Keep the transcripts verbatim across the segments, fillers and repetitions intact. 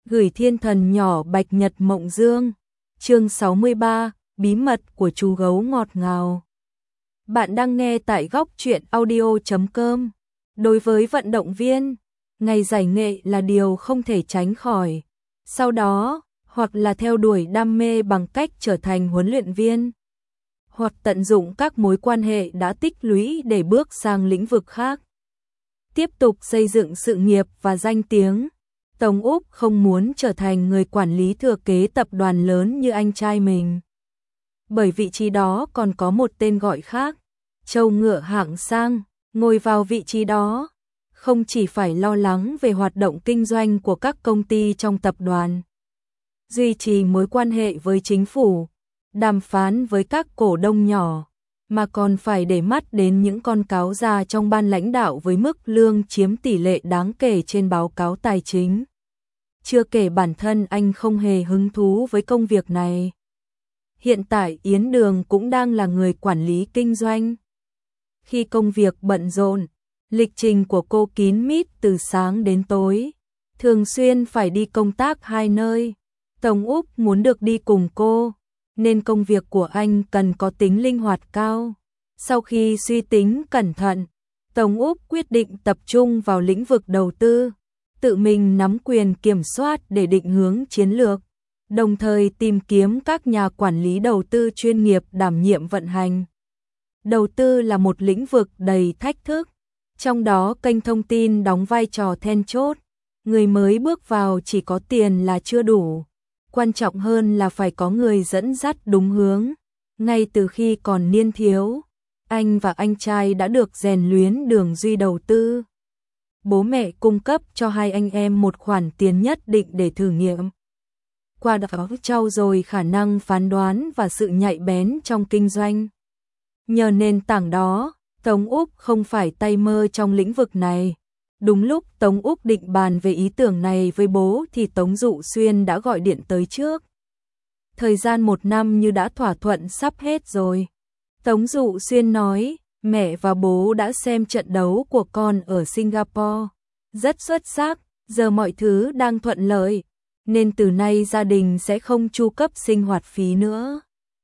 Gửi thiên thần nhỏ Bạch Nhật Mộng Dương. Chương sáu mươi ba, bí mật của chú gấu ngọt ngào. Bạn đang nghe tại góc truyện audio chấm com. Đối với vận động viên, ngày giải nghệ là điều không thể tránh khỏi. Sau đó, hoặc là theo đuổi đam mê bằng cách trở thành huấn luyện viên, hoặc tận dụng các mối quan hệ đã tích lũy để bước sang lĩnh vực khác, tiếp tục xây dựng sự nghiệp và danh tiếng. Tống Úc không muốn trở thành người quản lý thừa kế tập đoàn lớn như anh trai mình. Bởi vị trí đó còn có một tên gọi khác, trâu ngựa hạng sang. Ngồi vào vị trí đó, không chỉ phải lo lắng về hoạt động kinh doanh của các công ty trong tập đoàn, duy trì mối quan hệ với chính phủ, đàm phán với các cổ đông nhỏ, mà còn phải để mắt đến những con cáo già trong ban lãnh đạo với mức lương chiếm tỷ lệ đáng kể trên báo cáo tài chính. Chưa kể bản thân anh không hề hứng thú với công việc này. Hiện tại Yến Đường cũng đang là người quản lý kinh doanh. Khi công việc bận rộn, lịch trình của cô kín mít từ sáng đến tối, thường xuyên phải đi công tác hai nơi. Tống Úc muốn được đi cùng cô, nên công việc của anh cần có tính linh hoạt cao. Sau khi suy tính cẩn thận, Tống Úc quyết định tập trung vào lĩnh vực đầu tư, tự mình nắm quyền kiểm soát để định hướng chiến lược, đồng thời tìm kiếm các nhà quản lý đầu tư chuyên nghiệp đảm nhiệm vận hành. Đầu tư là một lĩnh vực đầy thách thức, trong đó kênh thông tin đóng vai trò then chốt. Người mới bước vào chỉ có tiền là chưa đủ, quan trọng hơn là phải có người dẫn dắt đúng hướng. Ngay từ khi còn niên thiếu, anh và anh trai đã được rèn luyến đường duy đầu tư. Bố mẹ cung cấp cho hai anh em một khoản tiền nhất định để thử nghiệm, qua đó trau dồi khả năng phán đoán và sự nhạy bén trong kinh doanh. Nhờ nền tảng đó, Tống Úc không phải tay mơ trong lĩnh vực này. Đúng lúc Tống Úc định bàn về ý tưởng này với bố thì Tống Dụ Xuyên đã gọi điện tới trước. Thời gian một năm như đã thỏa thuận sắp hết rồi. Tống Dụ Xuyên nói, mẹ và bố đã xem trận đấu của con ở Singapore. Rất xuất sắc, giờ mọi thứ đang thuận lợi, nên từ nay gia đình sẽ không chu cấp sinh hoạt phí nữa.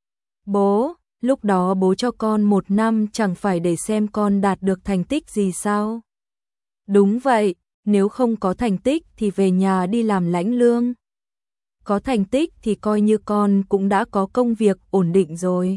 Bố, lúc đó bố cho con một năm chẳng phải để xem con đạt được thành tích gì sao? Đúng vậy, nếu không có thành tích thì về nhà đi làm lãnh lương. Có thành tích thì coi như con cũng đã có công việc ổn định rồi.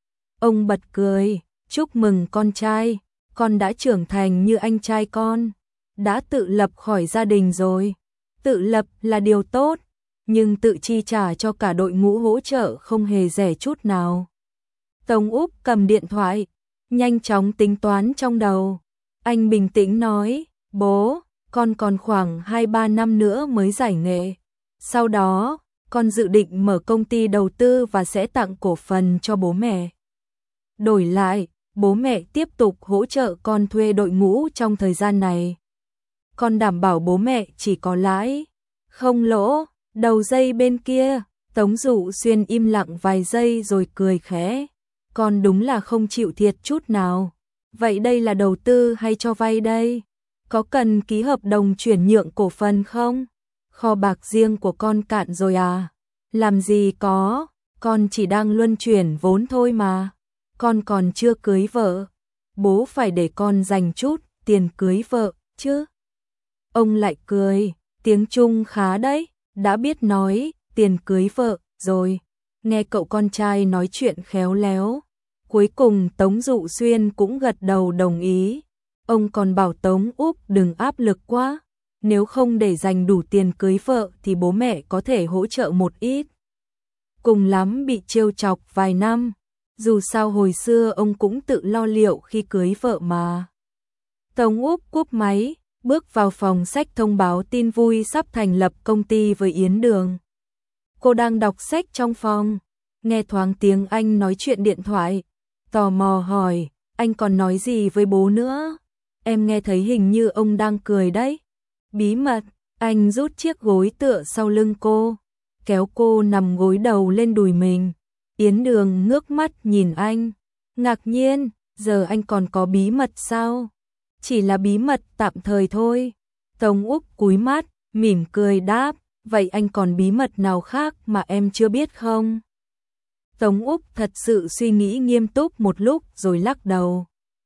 Ông bật cười, chúc mừng con trai, con đã trưởng thành như anh trai con, đã tự lập khỏi gia đình rồi. Tự lập là điều tốt, nhưng tự chi trả cho cả đội ngũ hỗ trợ không hề rẻ chút nào. Tống Úc cầm điện thoại, nhanh chóng tính toán trong đầu. Anh bình tĩnh nói, bố, con còn khoảng hai ba năm nữa mới giải nghệ. Sau đó, con dự định mở công ty đầu tư và sẽ tặng cổ phần cho bố mẹ. Đổi lại, bố mẹ tiếp tục hỗ trợ con thuê đội ngũ trong thời gian này. Con đảm bảo bố mẹ chỉ có lãi, không lỗ. Đầu dây bên kia, Tống Dụ Xuyên im lặng vài giây rồi cười khẽ. Con đúng là không chịu thiệt chút nào. Vậy đây là đầu tư hay cho vay đây? Có cần ký hợp đồng chuyển nhượng cổ phần không? Kho bạc riêng của con cạn rồi à? Làm gì có, con chỉ đang luân chuyển vốn thôi mà. Con còn chưa cưới vợ. Bố phải để con dành chút tiền cưới vợ chứ. Ông lại cười, tiếng Trung khá đấy, đã biết nói tiền cưới vợ rồi. Nghe cậu con trai nói chuyện khéo léo. Cuối cùng Tống Dụ Xuyên cũng gật đầu đồng ý. Ông còn bảo Tống Úc đừng áp lực quá. Nếu không để dành đủ tiền cưới vợ thì bố mẹ có thể hỗ trợ một ít. Cùng lắm bị trêu chọc vài năm. Dù sao hồi xưa ông cũng tự lo liệu khi cưới vợ mà. Tống Úc cúp máy, bước vào phòng sách thông báo tin vui sắp thành lập công ty với Yến Đường. Cô đang đọc sách trong phòng, nghe thoáng tiếng anh nói chuyện điện thoại. Tò mò hỏi, anh còn nói gì với bố nữa? Em nghe thấy hình như ông đang cười đấy. Bí mật, anh rút chiếc gối tựa sau lưng cô, kéo cô nằm gối đầu lên đùi mình. Yến Đường ngước mắt nhìn anh, ngạc nhiên, giờ anh còn có bí mật sao? Chỉ là bí mật tạm thời thôi. Tống Úc cúi mắt, mỉm cười đáp, vậy anh còn bí mật nào khác mà em chưa biết không? Tống Úc thật sự suy nghĩ nghiêm túc một lúc rồi lắc đầu.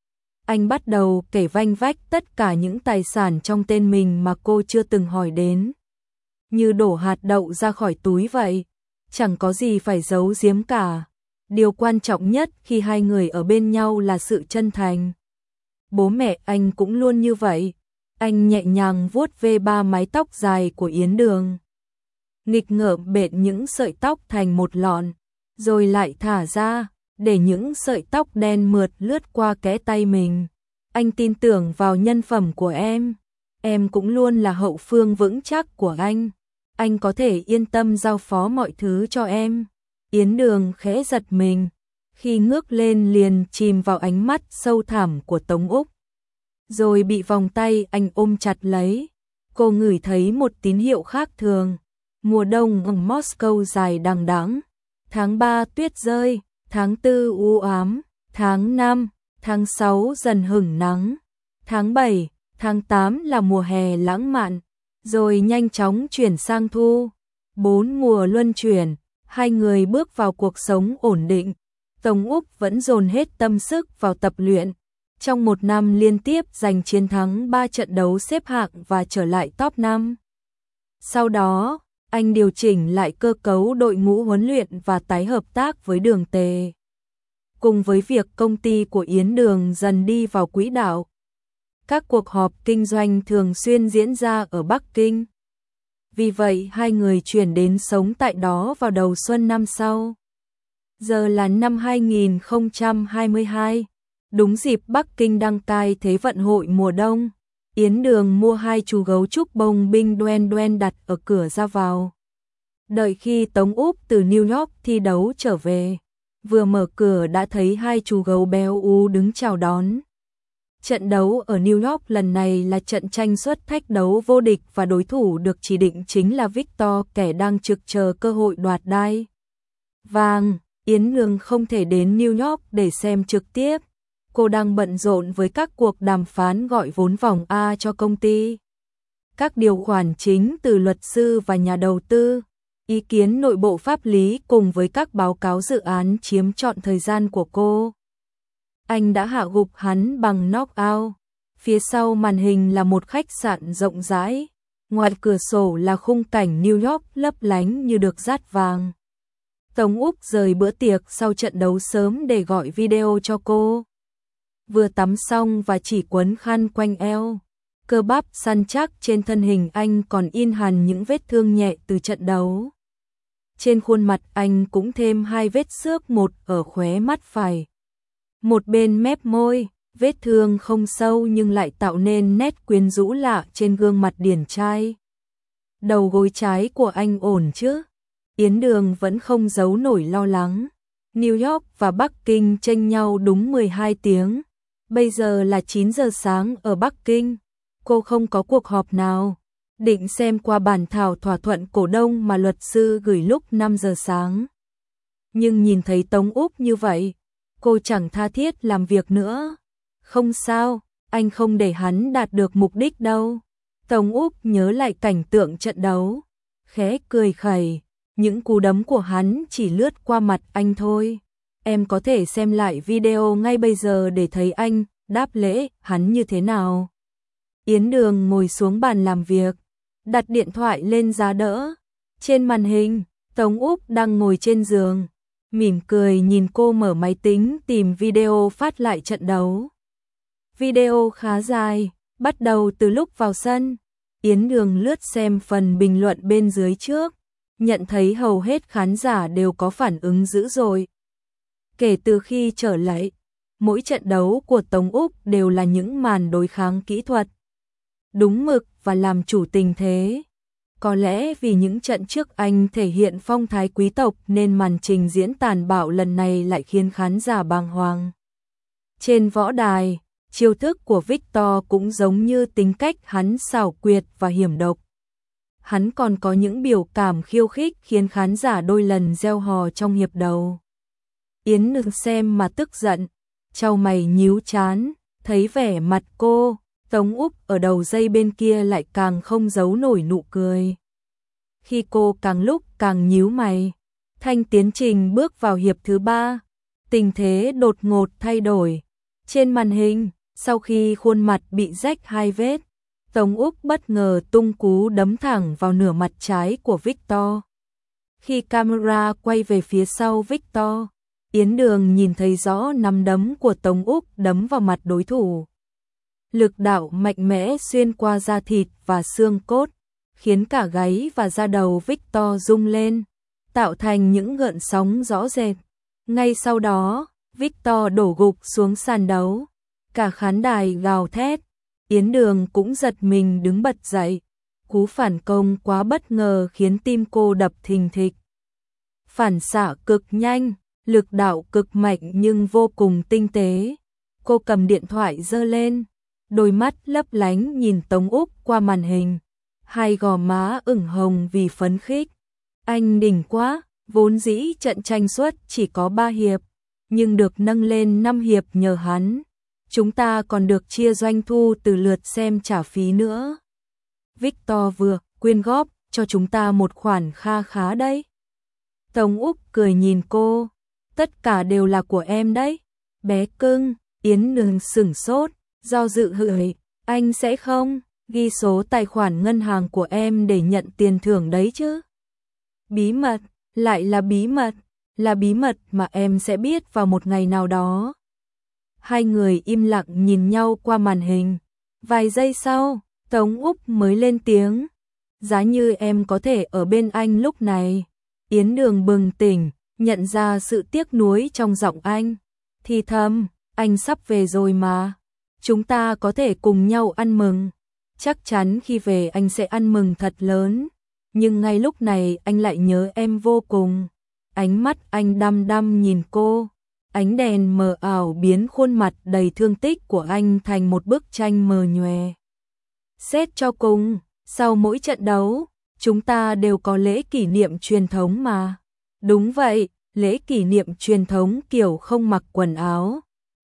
Anh bắt đầu kể vanh vách tất cả những tài sản trong tên mình mà cô chưa từng hỏi đến. Như đổ hạt đậu ra khỏi túi vậy, chẳng có gì phải giấu giếm cả. Điều quan trọng nhất khi hai người ở bên nhau là sự chân thành. Bố mẹ anh cũng luôn như vậy. Anh nhẹ nhàng vuốt ve ba mái tóc dài của Yến Đường. Nghịch ngợm bện những sợi tóc thành một lọn, rồi lại thả ra, để những sợi tóc đen mượt lướt qua kẽ tay mình. Anh tin tưởng vào nhân phẩm của em. Em cũng luôn là hậu phương vững chắc của anh. Anh có thể yên tâm giao phó mọi thứ cho em. Yến Đường khẽ giật mình, khi ngước lên liền chìm vào ánh mắt sâu thẳm của Tống Úc. Rồi bị vòng tay anh ôm chặt lấy. Cô ngửi thấy một tín hiệu khác thường. Mùa đông ở Moscow dài đằng đẵng. Tháng ba tuyết rơi, tháng tư u ám, tháng năm, tháng sáu dần hửng nắng, tháng bảy, tháng tám là mùa hè lãng mạn, rồi nhanh chóng chuyển sang thu. Bốn mùa luân chuyển, hai người bước vào cuộc sống ổn định. Tống Úc vẫn dồn hết tâm sức vào tập luyện. Trong một năm liên tiếp giành chiến thắng ba trận đấu xếp hạng và trở lại top năm. Sau đó, anh điều chỉnh lại cơ cấu đội ngũ huấn luyện và tái hợp tác với Đường Tề. Cùng với việc công ty của Yến Đường dần đi vào quỹ đạo, các cuộc họp kinh doanh thường xuyên diễn ra ở Bắc Kinh. Vì vậy hai người chuyển đến sống tại đó vào đầu xuân năm sau. Giờ là năm hai nghìn không trăm hai mươi hai, đúng dịp Bắc Kinh đăng cai Thế vận hội mùa đông. Yến Đường mua hai chú gấu trúc bông binh đoen đoen đặt ở cửa ra vào. Đợi khi Tống Úc từ New York thi đấu trở về, vừa mở cửa đã thấy hai chú gấu béo ú đứng chào đón. Trận đấu ở New York lần này là trận tranh xuất thách đấu vô địch và đối thủ được chỉ định chính là Victor, kẻ đang trực chờ cơ hội đoạt đai vàng. Yến Đường không thể đến New York để xem trực tiếp. Cô đang bận rộn với các cuộc đàm phán gọi vốn vòng A cho công ty. Các điều khoản chính từ luật sư và nhà đầu tư, ý kiến nội bộ pháp lý cùng với các báo cáo dự án chiếm trọn thời gian của cô. Anh đã hạ gục hắn bằng knockout. Phía sau màn hình là một khách sạn rộng rãi. Ngoài cửa sổ là khung cảnh New York lấp lánh như được dát vàng. Tống Úc rời bữa tiệc sau trận đấu sớm để gọi video cho cô. Vừa tắm xong và chỉ quấn khăn quanh eo. Cơ bắp săn chắc trên thân hình anh còn in hằn những vết thương nhẹ từ trận đấu. Trên khuôn mặt anh cũng thêm hai vết xước, một ở khóe mắt phải, một bên mép môi. Vết thương không sâu nhưng lại tạo nên nét quyến rũ lạ trên gương mặt điển trai. Đầu gối trái của anh ổn chứ? Yến Đường vẫn không giấu nổi lo lắng. New York và Bắc Kinh chênh nhau đúng mười hai tiếng. Bây giờ là chín giờ sáng ở Bắc Kinh. Cô không có cuộc họp nào. Định xem qua bản thảo thỏa thuận cổ đông mà luật sư gửi lúc năm giờ sáng. Nhưng nhìn thấy Tống Úc như vậy, cô chẳng tha thiết làm việc nữa. Không sao, anh không để hắn đạt được mục đích đâu. Tống Úc nhớ lại cảnh tượng trận đấu, khẽ cười khẩy. Những cú đấm của hắn chỉ lướt qua mặt anh thôi. Em có thể xem lại video ngay bây giờ để thấy anh đáp lễ hắn như thế nào. Yến Đường ngồi xuống bàn làm việc, đặt điện thoại lên giá đỡ. Trên màn hình, Tống Úc đang ngồi trên giường, mỉm cười nhìn cô mở máy tính tìm video phát lại trận đấu. Video khá dài, bắt đầu từ lúc vào sân. Yến Đường lướt xem phần bình luận bên dưới trước, nhận thấy hầu hết khán giả đều có phản ứng dữ dội. Kể từ khi trở lại, mỗi trận đấu của Tống Úc đều là những màn đối kháng kỹ thuật, đúng mực và làm chủ tình thế. Có lẽ vì những trận trước anh thể hiện phong thái quý tộc nên màn trình diễn tàn bạo lần này lại khiến khán giả bàng hoàng. Trên võ đài, chiêu thức của Victor cũng giống như tính cách hắn xảo quyệt và hiểm độc. Hắn còn có những biểu cảm khiêu khích khiến khán giả đôi lần reo hò trong hiệp đầu. Yến Đường xem mà tức giận, chau mày nhíu chán, thấy vẻ mặt cô, Tống Úc ở đầu dây bên kia lại càng không giấu nổi nụ cười. khi cô càng lúc càng nhíu mày. Thanh tiến trình bước vào hiệp thứ ba, tình thế đột ngột thay đổi. Trên màn hình, sau khi khuôn mặt bị rách hai vết, Tống Úc bất ngờ tung cú đấm thẳng vào nửa mặt trái của Victor. Khi camera quay về phía sau Victor, Yến Đường nhìn thấy rõ nắm đấm của Tống Úc đấm vào mặt đối thủ. Lực đạo mạnh mẽ xuyên qua da thịt và xương cốt, khiến cả gáy và da đầu Victor rung lên, tạo thành những gợn sóng rõ rệt. Ngay sau đó, Victor đổ gục xuống sàn đấu, cả khán đài gào thét. Yến Đường cũng giật mình đứng bật dậy. Cú phản công quá bất ngờ khiến tim cô đập thình thịch. Phản xạ cực nhanh, lực đạo cực mạnh nhưng vô cùng tinh tế. Cô cầm điện thoại giơ lên, đôi mắt lấp lánh nhìn Tống Úc qua màn hình, hai gò má ửng hồng vì phấn khích. Anh đỉnh quá, vốn dĩ trận tranh suất chỉ có ba hiệp, nhưng được nâng lên năm hiệp nhờ hắn. Chúng ta còn được chia doanh thu từ lượt xem trả phí nữa. Victor vừa quyên góp cho chúng ta một khoản kha khá đấy. Tống Úc cười nhìn cô, tất cả đều là của em đấy. Bé cưng, Yến Đường sửng sốt, do dự hửi, anh sẽ không ghi số tài khoản ngân hàng của em để nhận tiền thưởng đấy chứ? Bí mật, lại là bí mật, là bí mật mà em sẽ biết vào một ngày nào đó. Hai người im lặng nhìn nhau qua màn hình. Vài giây sau, Tống Úc mới lên tiếng. Giá như em có thể ở bên anh lúc này. Yến Đường bừng tỉnh, nhận ra sự tiếc nuối trong giọng anh. Thì thầm, anh sắp về rồi mà. Chúng ta có thể cùng nhau ăn mừng. Chắc chắn khi về anh sẽ ăn mừng thật lớn. Nhưng ngay lúc này anh lại nhớ em vô cùng. Ánh mắt anh đăm đăm nhìn cô. Ánh đèn mờ ảo biến khuôn mặt đầy thương tích của anh thành một bức tranh mờ nhòe. Xét cho cùng, sau mỗi trận đấu, chúng ta đều có lễ kỷ niệm truyền thống mà. Đúng vậy, lễ kỷ niệm truyền thống kiểu không mặc quần áo.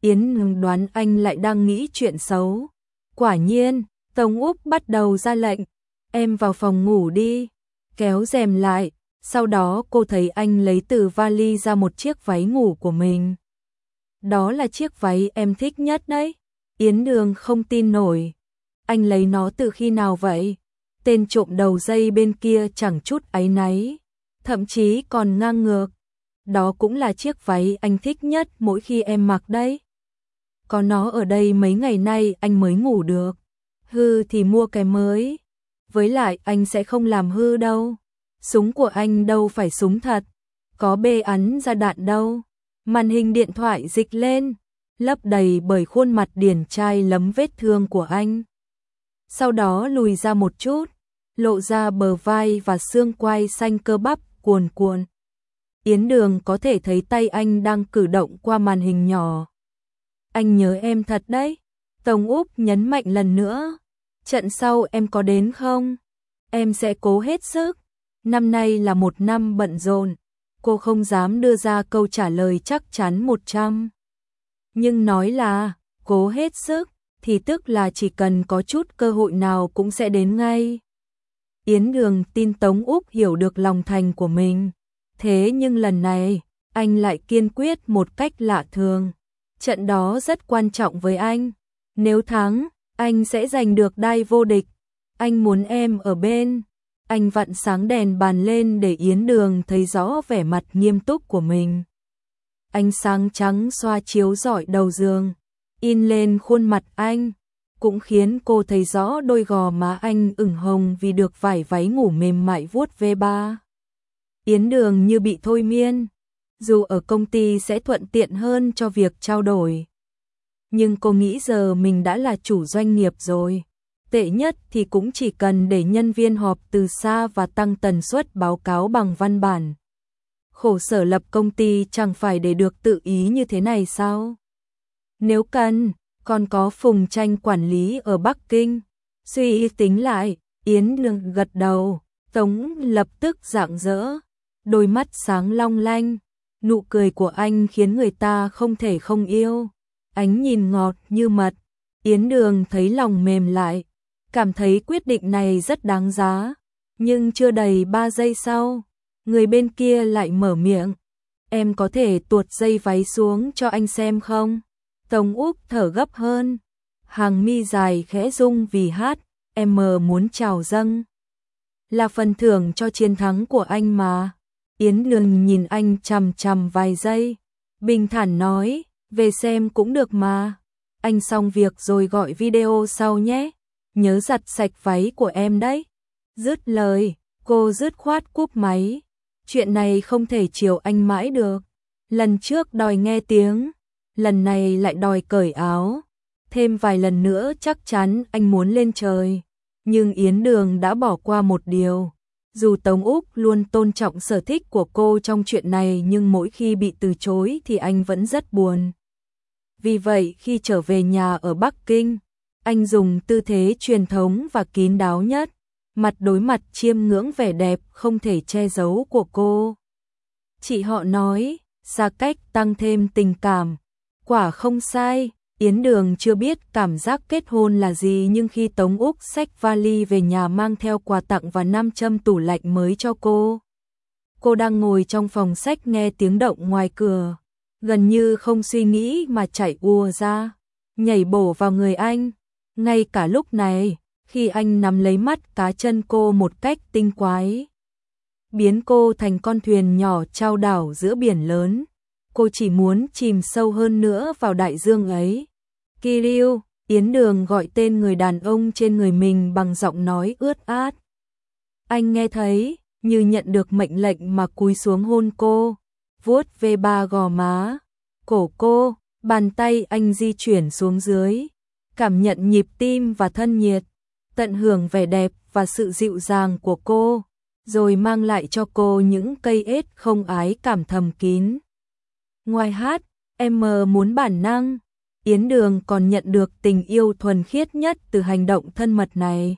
Yến đoán anh lại đang nghĩ chuyện xấu. Quả nhiên, Tống Úc bắt đầu ra lệnh. Em vào phòng ngủ đi. Kéo rèm lại. Sau đó cô thấy anh lấy từ vali ra một chiếc váy ngủ của mình. Đó là chiếc váy em thích nhất đấy. Yến Đường không tin nổi. Anh lấy nó từ khi nào vậy? Tên trộm đầu dây bên kia chẳng chút áy náy, thậm chí còn ngang ngược. Đó cũng là chiếc váy anh thích nhất mỗi khi em mặc đấy. Có nó ở đây mấy ngày nay anh mới ngủ được. Hư thì mua cái mới. Với lại anh sẽ không làm hư đâu. Súng của anh đâu phải súng thật, có bê ắn ra đạn đâu. Màn hình điện thoại dịch lên, lấp đầy bởi khuôn mặt điển trai lấm vết thương của anh. Sau đó lùi ra một chút, lộ ra bờ vai và xương quai xanh cơ bắp cuồn cuộn. Yến Đường có thể thấy tay anh đang cử động qua màn hình nhỏ. Anh nhớ em thật đấy. Tống Úc nhấn mạnh lần nữa. Trận sau em có đến không? Em sẽ cố hết sức. Năm nay là một năm bận rộn. Cô không dám đưa ra câu trả lời chắc chắn một trăm. Nhưng nói là cố hết sức thì tức là chỉ cần có chút cơ hội nào cũng sẽ đến ngay. Yến Đường tin Tống Úc hiểu được lòng thành của mình. Thế nhưng lần này, anh lại kiên quyết một cách lạ thường. Trận đó rất quan trọng với anh. Nếu thắng, anh sẽ giành được đai vô địch. Anh muốn em ở bên. Anh vặn sáng đèn bàn lên để Yến Đường thấy rõ vẻ mặt nghiêm túc của mình. Ánh sáng trắng xoa chiếu rọi đầu giường, in lên khuôn mặt anh, cũng khiến cô thấy rõ đôi gò má anh ửng hồng vì được vải váy ngủ mềm mại vuốt ve ba. Yến Đường như bị thôi miên, dù ở công ty sẽ thuận tiện hơn cho việc trao đổi. Nhưng cô nghĩ giờ mình đã là chủ doanh nghiệp rồi. Tệ nhất thì cũng chỉ cần để nhân viên họp từ xa và tăng tần suất báo cáo bằng văn bản. Khổ sở lập công ty chẳng phải để được tự ý như thế này sao? Nếu cần, còn có Phùng Tranh quản lý ở Bắc Kinh. Suy tính lại, Yến Đường gật đầu, Tống lập tức rạng rỡ, đôi mắt sáng long lanh, nụ cười của anh khiến người ta không thể không yêu. Ánh nhìn ngọt như mật, Yến Đường thấy lòng mềm lại, cảm thấy quyết định này rất đáng giá. Nhưng chưa đầy ba giây sau, người bên kia lại mở miệng. Em có thể tuột dây váy xuống cho anh xem không? Tống Úc thở gấp hơn. Hàng mi dài khẽ rung vì hát. Em muốn chào dâng. Là phần thưởng cho chiến thắng của anh mà. Yến Đường nhìn anh chằm chằm vài giây. Bình thản nói, về xem cũng được mà. Anh xong việc rồi gọi video sau nhé. Nhớ giặt sạch váy của em đấy. Dứt lời, cô dứt khoát cúp máy. Chuyện này không thể chiều anh mãi được. Lần trước đòi nghe tiếng, lần này lại đòi cởi áo. Thêm vài lần nữa chắc chắn anh muốn lên trời. Nhưng Yến Đường đã bỏ qua một điều. Dù Tống Úc luôn tôn trọng sở thích của cô trong chuyện này, nhưng mỗi khi bị từ chối thì anh vẫn rất buồn. Vì vậy khi trở về nhà ở Bắc Kinh, anh dùng tư thế truyền thống và kín đáo nhất, mặt đối mặt chiêm ngưỡng vẻ đẹp không thể che giấu của cô. Chị họ nói, xa cách tăng thêm tình cảm. Quả không sai, Yến Đường chưa biết cảm giác kết hôn là gì, nhưng khi Tống Úc xách vali về nhà mang theo quà tặng và nam châm tủ lạnh mới cho cô. Cô đang ngồi trong phòng sách nghe tiếng động ngoài cửa, gần như không suy nghĩ mà chạy ùa ra, nhảy bổ vào người anh. Ngay cả lúc này, khi anh nắm lấy mắt cá chân cô một cách tinh quái, biến cô thành con thuyền nhỏ chao đảo giữa biển lớn. Cô chỉ muốn chìm sâu hơn nữa vào đại dương ấy. Kirill, Yến Đường gọi tên người đàn ông trên người mình bằng giọng nói ướt át. Anh nghe thấy, như nhận được mệnh lệnh mà cúi xuống hôn cô, vuốt về ba gò má, cổ cô, bàn tay anh di chuyển xuống dưới, cảm nhận nhịp tim và thân nhiệt, tận hưởng vẻ đẹp và sự dịu dàng của cô, rồi mang lại cho cô những cây ết không ái cảm thầm kín. Ngoài hát, em muốn bản năng, Yến Đường còn nhận được tình yêu thuần khiết nhất từ hành động thân mật này.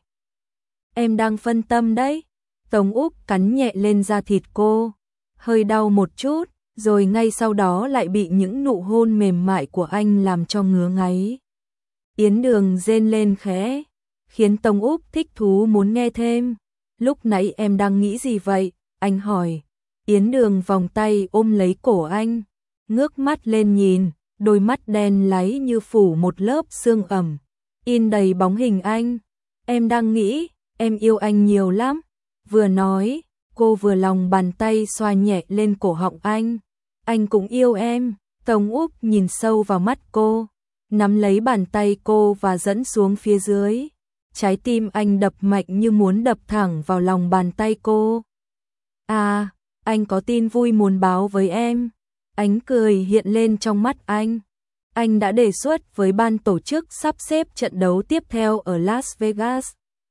Em đang phân tâm đấy. Tống Úc cắn nhẹ lên da thịt cô, hơi đau một chút, rồi ngay sau đó lại bị những nụ hôn mềm mại của anh làm cho ngứa ngáy. Yến Đường rên lên khẽ, khiến Tống Úc thích thú muốn nghe thêm. Lúc nãy em đang nghĩ gì vậy? Anh hỏi. Yến Đường vòng tay ôm lấy cổ anh, ngước mắt lên nhìn, đôi mắt đen láy như phủ một lớp sương ẩm, in đầy bóng hình anh. Em đang nghĩ, em yêu anh nhiều lắm. Vừa nói, cô vừa lòng bàn tay xoa nhẹ lên cổ họng anh. Anh cũng yêu em. Tống Úc nhìn sâu vào mắt cô, nắm lấy bàn tay cô và dẫn xuống phía dưới. Trái tim anh đập mạnh như muốn đập thẳng vào lòng bàn tay cô. À, anh có tin vui muốn báo với em. Ánh cười hiện lên trong mắt anh. Anh đã đề xuất với ban tổ chức sắp xếp trận đấu tiếp theo ở Las Vegas.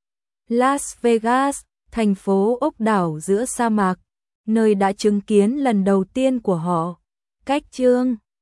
Las Vegas, thành phố ốc đảo giữa sa mạc, nơi đã chứng kiến lần đầu tiên của họ. Cách chương